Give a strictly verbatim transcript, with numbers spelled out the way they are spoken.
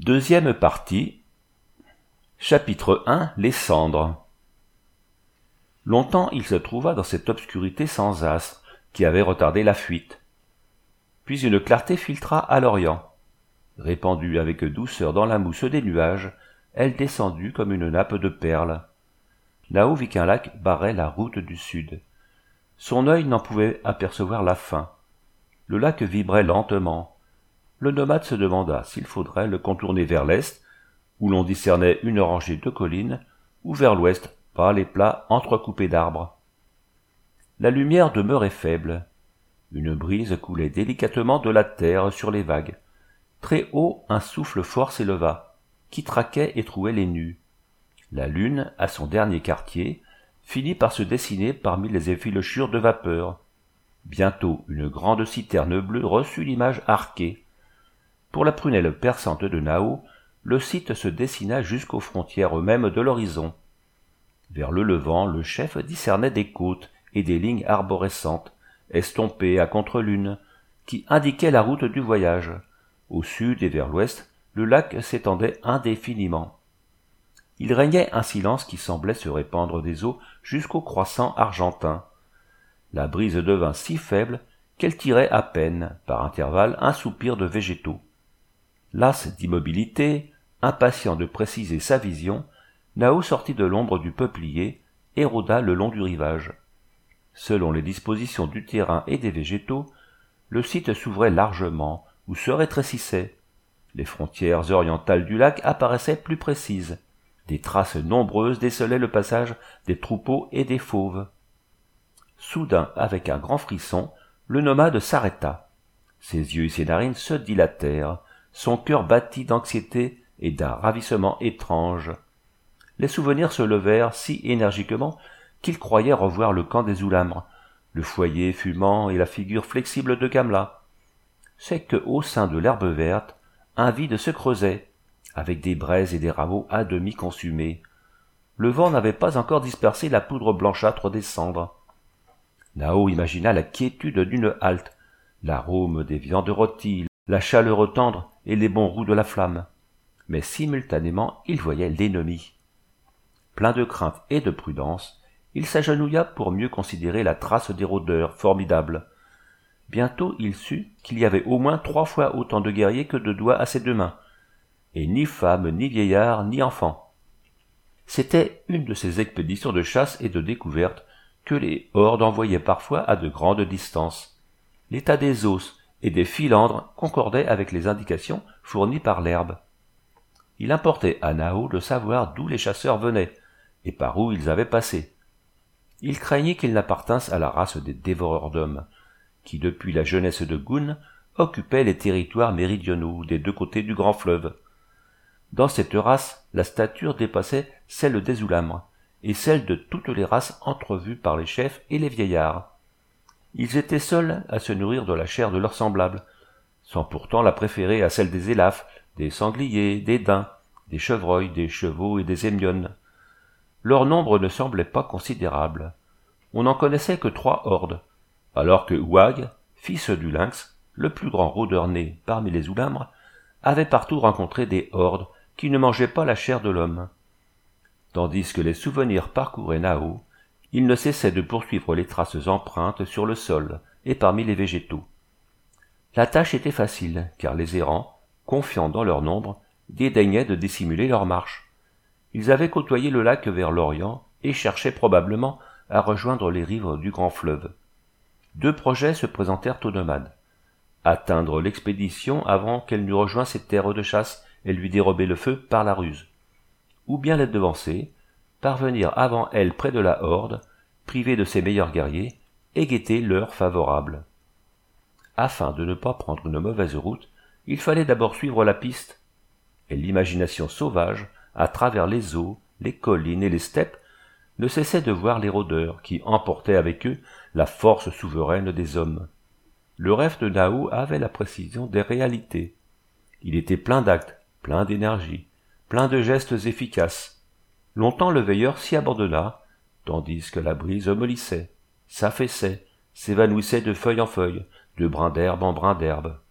Deuxième partie. Chapitre un. Les cendres. Longtemps il se trouva dans cette obscurité sans astre qui avait retardé la fuite. Puis une clarté filtra à l'orient. Répandue avec douceur dans la mousse des nuages, elle descendit comme une nappe de perles. Là-haut vit qu'un lac barrait la route du sud. Son œil n'en pouvait apercevoir la fin. Le lac vibrait lentement. Le nomade se demanda s'il faudrait le contourner vers l'est, où l'on discernait une rangée de collines, ou vers l'ouest, par les plats entrecoupés d'arbres. La lumière demeurait faible. Une brise coulait délicatement de la terre sur les vagues. Très haut, un souffle fort s'éleva, qui traquait et trouait les nues. La lune, à son dernier quartier, finit par se dessiner parmi les effilochures de vapeur. Bientôt, une grande citerne bleue reçut l'image arquée. Pour la prunelle perçante de Nao, le site se dessina jusqu'aux frontières mêmes de l'horizon. Vers le levant, le chef discernait des côtes et des lignes arborescentes, estompées à contre-lune, qui indiquaient la route du voyage. Au sud et vers l'ouest, le lac s'étendait indéfiniment. Il régnait un silence qui semblait se répandre des eaux jusqu'au croissant argentin. La brise devint si faible qu'elle tirait à peine, par intervalles, un soupir de végétaux. Las d'immobilité, impatient de préciser sa vision, Nao sortit de l'ombre du peuplier et rôda le long du rivage. Selon les dispositions du terrain et des végétaux, le site s'ouvrait largement ou se rétrécissait. Les frontières orientales du lac apparaissaient plus précises. Des traces nombreuses décelaient le passage des troupeaux et des fauves. Soudain, avec un grand frisson, le nomade s'arrêta. Ses yeux et ses narines se dilatèrent, son cœur battit d'anxiété et d'un ravissement étrange. Les souvenirs se levèrent si énergiquement qu'il croyait revoir le camp des Oulamres, le foyer fumant et la figure flexible de Gamla. C'est que, au sein de l'herbe verte, un vide se creusait, avec des braises et des rameaux à demi consumés. Le vent n'avait pas encore dispersé la poudre blanchâtre des cendres. Nao imagina la quiétude d'une halte, l'arôme des viandes rôties, la chaleur tendre et les bons roux de la flamme. Mais simultanément il voyait l'ennemi. Plein de crainte et de prudence, il s'agenouilla pour mieux considérer la trace des rôdeurs formidables. Bientôt il sut qu'il y avait au moins trois fois autant de guerriers que de doigts à ses deux mains, et ni femmes, ni vieillards, ni enfants. C'était une de ces expéditions de chasse et de découverte que les hordes envoyaient parfois à de grandes distances. L'état des os et des filandres concordait avec les indications fournies par l'herbe. Il importait à Nao de savoir d'où les chasseurs venaient, et par où ils avaient passé. Il craignait qu'ils n'appartinssent à la race des dévoreurs d'hommes, qui depuis la jeunesse de Gun occupaient les territoires méridionaux des deux côtés du grand fleuve. Dans cette race, la stature dépassait celle des Oulamres, et celle de toutes les races entrevues par les chefs et les vieillards. Ils étaient seuls à se nourrir de la chair de leurs semblables, sans pourtant la préférer à celle des élafes, des sangliers, des daims, des chevreuils, des chevaux et des émiones. Leur nombre ne semblait pas considérable. On n'en connaissait que trois hordes, alors que Ouag, fils du lynx, le plus grand rôdeur né parmi les Oulamres, avait partout rencontré des hordes qui ne mangeaient pas la chair de l'homme. Tandis que les souvenirs parcouraient Nao, il ne cessait de poursuivre les traces empreintes sur le sol et parmi les végétaux. La tâche était facile, car les errants, confiants dans leur nombre, dédaignaient de dissimuler leur marche. Ils avaient côtoyé le lac vers l'orient et cherchaient probablement à rejoindre les rives du grand fleuve. Deux projets se présentèrent aux nomades. Atteindre l'expédition avant qu'elle n'eût rejoint ses terres de chasse et lui dérober le feu par la ruse. Ou bien la devancer, parvenir avant elle près de la horde, priver de ses meilleurs guerriers, et guetter l'heure favorable. Afin de ne pas prendre une mauvaise route, il fallait d'abord suivre la piste. Et l'imagination sauvage, à travers les eaux, les collines et les steppes, ne cessait de voir les rôdeurs qui emportaient avec eux la force souveraine des hommes. Le rêve de Nao avait la précision des réalités. Il était plein d'actes, plein d'énergie, plein de gestes efficaces. Longtemps le veilleur s'y abandonna, tandis que la brise mollissait, s'affaissait, s'évanouissait de feuille en feuille, de brin d'herbe en brin d'herbe.